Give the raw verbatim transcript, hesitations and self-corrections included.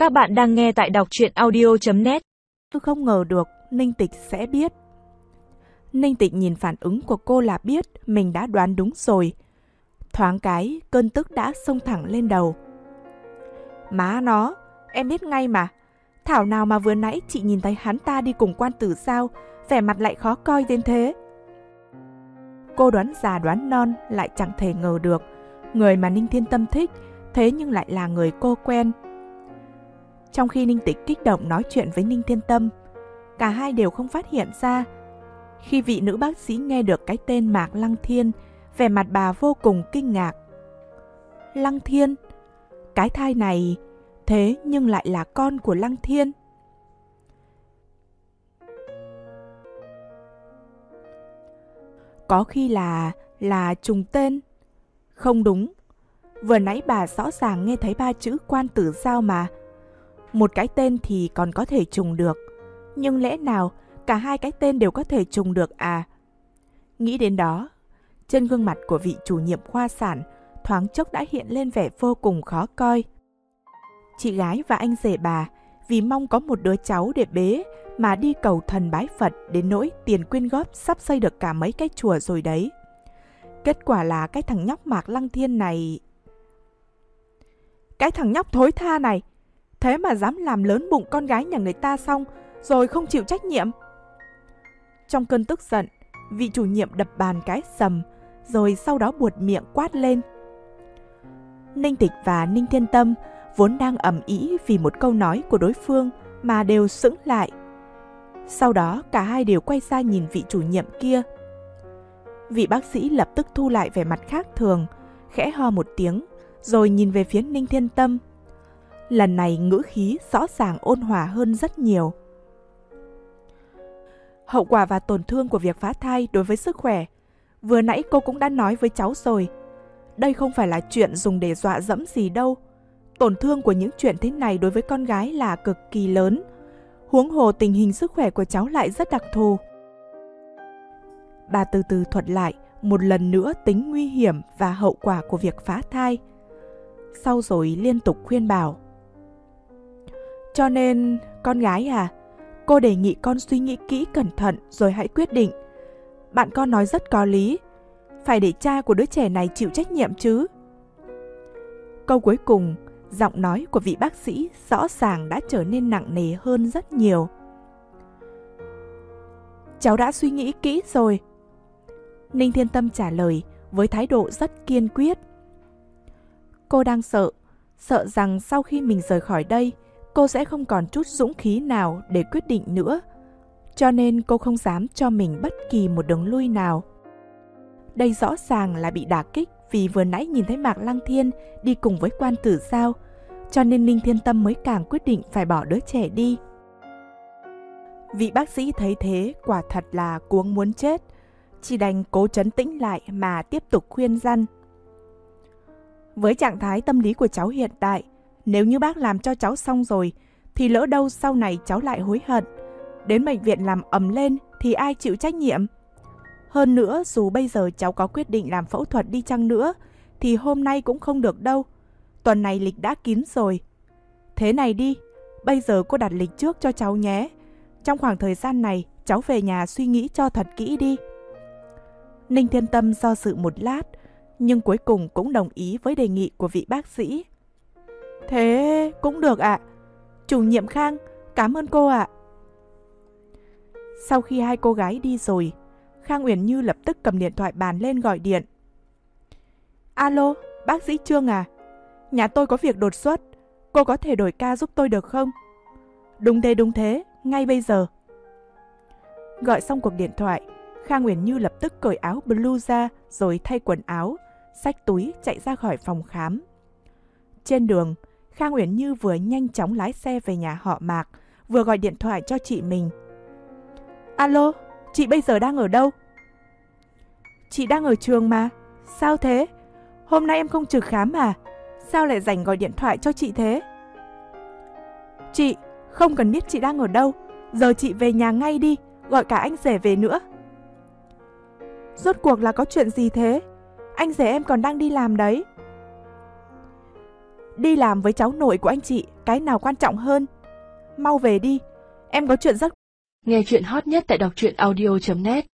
Các bạn đang nghe tại đọc truyện audio chấm net. Tôi không ngờ được Ninh Tịch sẽ biết. Ninh Tịch nhìn phản ứng của cô là biết mình đã đoán đúng rồi. Thoáng cái, cơn tức đã xông thẳng lên đầu. Má nó, em biết ngay mà. Thảo nào mà vừa nãy chị nhìn thấy hắn ta đi cùng Quan Tử Giao, vẻ mặt lại khó coi đến thế. Cô đoán già đoán non lại chẳng thể ngờ được. Người mà Ninh Thiên Tâm thích, thế nhưng lại là người cô quen. Trong khi Ninh Tịch kích động nói chuyện với Ninh Thiên Tâm, cả hai đều không phát hiện ra. Khi vị nữ bác sĩ nghe được cái tên Mạc Lăng Thiên, vẻ mặt bà vô cùng kinh ngạc. Lăng Thiên? Cái thai này, thế nhưng lại là con của Lăng Thiên. Có khi là, là trùng tên. Không đúng, vừa nãy bà rõ ràng nghe thấy ba chữ Quan Tử Giao mà. Một cái tên thì còn có thể trùng được, nhưng lẽ nào cả hai cái tên đều có thể trùng được à? Nghĩ đến đó, trên gương mặt của vị chủ nhiệm khoa sản thoáng chốc đã hiện lên vẻ vô cùng khó coi. Chị gái và anh rể bà vì mong có một đứa cháu để bế mà đi cầu thần bái Phật đến nỗi tiền quyên góp sắp xây được cả mấy cái chùa rồi đấy. Kết quả là cái thằng nhóc Mạc Lăng Thiên này... Cái thằng nhóc thối tha này, thế mà dám làm lớn bụng con gái nhà người ta xong rồi không chịu trách nhiệm. Trong cơn tức giận, vị chủ nhiệm đập bàn cái sầm, rồi sau đó buột miệng quát lên. Ninh Tịch và Ninh Thiên Tâm vốn đang ầm ĩ vì một câu nói của đối phương mà đều sững lại. Sau đó cả hai đều quay ra nhìn vị chủ nhiệm kia. Vị bác sĩ lập tức thu lại vẻ mặt khác thường, khẽ ho một tiếng, rồi nhìn về phía Ninh Thiên Tâm. Lần này ngữ khí rõ ràng ôn hòa hơn rất nhiều. Hậu quả và tổn thương của việc phá thai đối với sức khỏe, vừa nãy cô cũng đã nói với cháu rồi. Đây không phải là chuyện dùng để dọa dẫm gì đâu. Tổn thương của những chuyện thế này đối với con gái là cực kỳ lớn. Huống hồ tình hình sức khỏe của cháu lại rất đặc thù. Bà từ từ thuật lại một lần nữa tính nguy hiểm và hậu quả của việc phá thai. Sau rồi liên tục khuyên bảo. Cho nên, con gái à, cô đề nghị con suy nghĩ kỹ cẩn thận rồi hãy quyết định. Bạn con nói rất có lý, phải để cha của đứa trẻ này chịu trách nhiệm chứ. Câu cuối cùng, giọng nói của vị bác sĩ rõ ràng đã trở nên nặng nề hơn rất nhiều. Cháu đã suy nghĩ kỹ rồi. Ninh Thiên Tâm trả lời với thái độ rất kiên quyết. Cô đang sợ, sợ rằng sau khi mình rời khỏi đây, cô sẽ không còn chút dũng khí nào để quyết định nữa. Cho nên cô không dám cho mình bất kỳ một đường lui nào. Đây rõ ràng là bị đả kích vì vừa nãy nhìn thấy Mạc Lăng Thiên đi cùng với Quan Tử Giao, cho nên Ninh Thiên Tâm mới càng quyết định phải bỏ đứa trẻ đi. Vị bác sĩ thấy thế quả thật là cuống muốn chết, chỉ đành cố trấn tĩnh lại mà tiếp tục khuyên răn. Với trạng thái tâm lý của cháu hiện tại, nếu như bác làm cho cháu xong rồi, thì lỡ đâu sau này cháu lại hối hận. Đến bệnh viện làm ầm lên thì ai chịu trách nhiệm? Hơn nữa, dù bây giờ cháu có quyết định làm phẫu thuật đi chăng nữa, thì hôm nay cũng không được đâu. Tuần này lịch đã kín rồi. Thế này đi, bây giờ cô đặt lịch trước cho cháu nhé. Trong khoảng thời gian này, cháu về nhà suy nghĩ cho thật kỹ đi. Ninh Thiên Tâm do dự một lát, nhưng cuối cùng cũng đồng ý với đề nghị của vị bác sĩ. Thế cũng được ạ. Chủ nhiệm Khang, cảm ơn cô ạ. Sau khi hai cô gái đi rồi, Khang Uyển Như lập tức cầm điện thoại bàn lên gọi điện. Alo, bác sĩ Trương à? Nhà tôi có việc đột xuất, cô có thể đổi ca giúp tôi được không? Đúng thế, đúng thế, ngay bây giờ. Gọi xong cuộc điện thoại, Khang Uyển Như lập tức cởi áo blue ra rồi thay quần áo, xách túi chạy ra khỏi phòng khám. Trên đường, Khang Uyển Như vừa nhanh chóng lái xe về nhà họ Mạc, vừa gọi điện thoại cho chị mình. Alo, chị bây giờ đang ở đâu? Chị đang ở trường mà. Sao thế? Hôm nay em không trực khám à? Sao lại rảnh gọi điện thoại cho chị thế? Chị, không cần biết chị đang ở đâu. Giờ chị về nhà ngay đi, gọi cả anh rể về nữa. Rốt cuộc là có chuyện gì thế? Anh rể em còn đang đi làm đấy. Đi làm với cháu nội của anh chị, cái nào quan trọng hơn? Mau về đi, em có chuyện rất... Nghe chuyện hot nhất tại đọc truyện audio chấm net